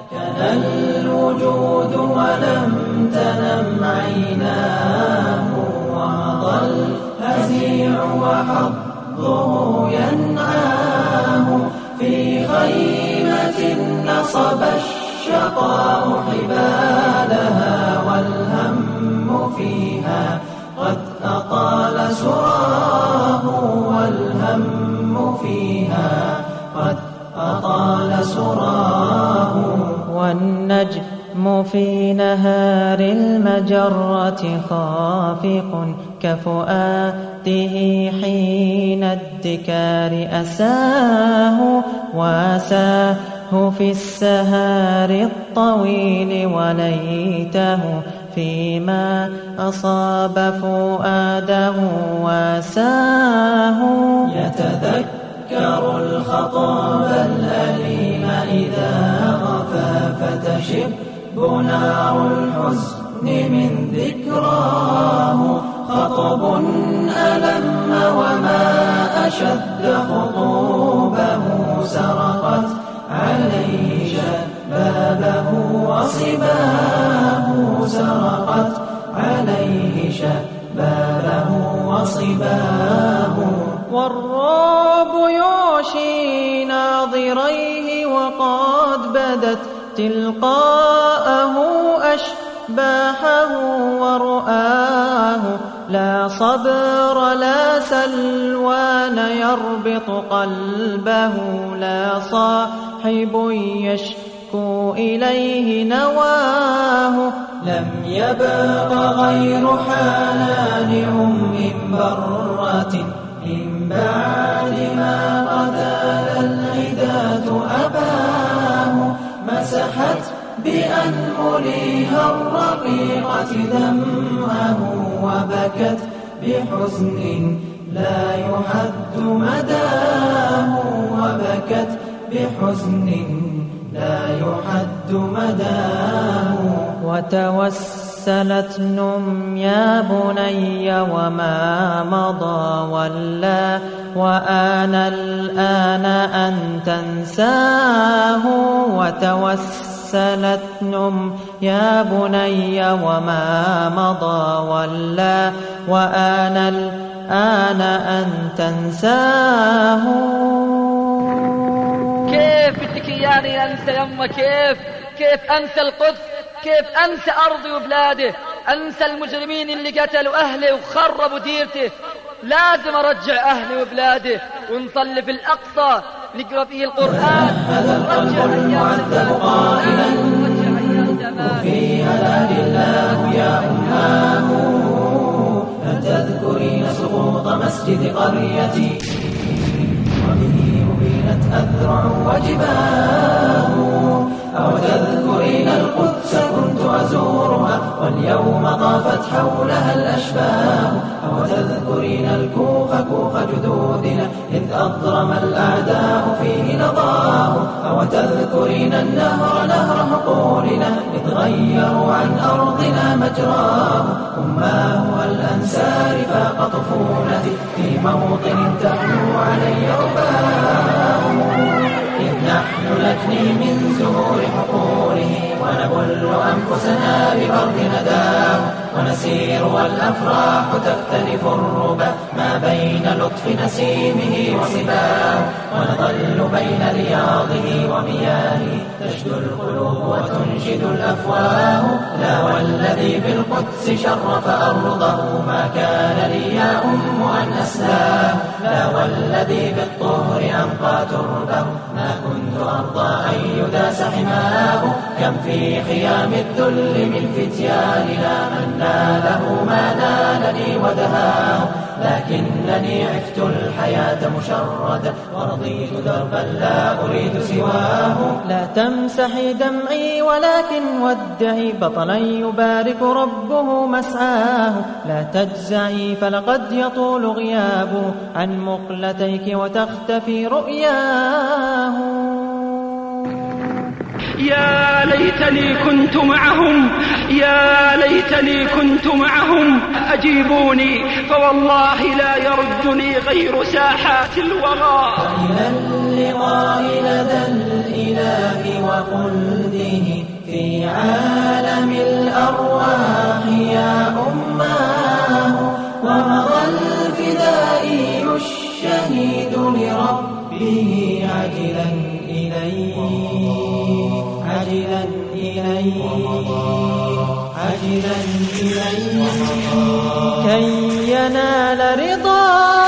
كان الوجود ولم تنم عيناه، ومضى الهزيع وحظه ينعاه، في خيمة نصب الشقاء حبالها، والهم فيها قد أطال سراه، والهم فيها قد أطال سراه. والنجم في نهار المجرة خافق كفؤاده حين الدكار أساه، واساه في السهار الطويل، وليته فيما أصاب فؤاده واساه. يتذكر الخطاب الأليم إذا غفى، فتشب نار الحزن من ذكراه، خطب ألم وما أشد خطوبه، سرقت عليه شبابه وصباه، سرقت عليه شبابه وصباه. والرعب يعشي ناظريه، وقد بدت تلقاءه أشباحه ورؤاه، لا صبر لا سلوان يربط قلبه، لا صاحب يشكو إليه نواه. لم يبق غير حنان برة من بعد ما قتل العداة أباه، مسحت بأنملها الرقيقة دمعه، وبكت بحزن لا يحد مداه، وبكت بحزن لا يحد مداه. وتوسلت نم يا بني وما مضى، ولا وآن الآن أن تنساه. وتوسلت نم يا بني وما مضى، ولا وآن الآن أن تنساه. كيف بدك إياني أنسى يما؟ كيف أنسى القدس؟ كيف أنسى أرضي وبلاده؟ أنسى المجرمين اللي قتلوا أهلي وخربوا ديرته؟ لازم أرجع أهلي وبلاده، ونصلي في الأقصى نقرأ فيه القرآن، هذا القلب المعذب قائلا وفي هلاك الله يا أماه، أن تذكرين سقوط مسجد قريتي، وبه أبينت أذرع وجباه، أو تذكرين القدس كنت أزورها، واليوم طافت حولها الأشباه، أو تذكرين الكوخ كوخ جدودنا، إذ أضرم الأعداء فيه نضاه، أو تذكرين النهر نهر حقولنا، إذ غيروا عن أرضنا مجراه، أماه الأنسار فاق طفولتي، في موطن تحلو علي رباه، إذ نحن نجني من زهور حقوله، ونبل أنفسنا ببرد نداه، ونسير والأفراح تختلف الربا، ما بين لطف نسيمه وصباه، ونظل بين رياضه ومياهه، تشدو القلوب وتنشد الأفواه، لا والذي بالقدس شرف أرضه، ما كان لي يا أم أن أسلاه، لا والذي بالطهر أنقى تربه، ما كنت أرضى أن يداس حماه، كم في خيام الذل من فتياننا، من ناله ما نالني ودهاه، لكنني عفت الحياة مشردة، ورضيت دربا لا أريد سواه. لا تمسحي دمعي ولكن ودعي بطلا يبارك ربه مسعاه، لا تجزعي فلقد يطول غيابه عن مقلتيك وتختفي رؤياه. يا ليتني كنت معهم، يا ليتني كنت معهم، أجيبوني فوالله لا يردني غير ساحات الوغى. وإلى اللقاء لدى الإله وخلده، عالم الأرواح يا أماه. ومضى الفدائي الشهيد لربه عجلا إليه عجلا إليه عجلا إليه كي ينال رضاه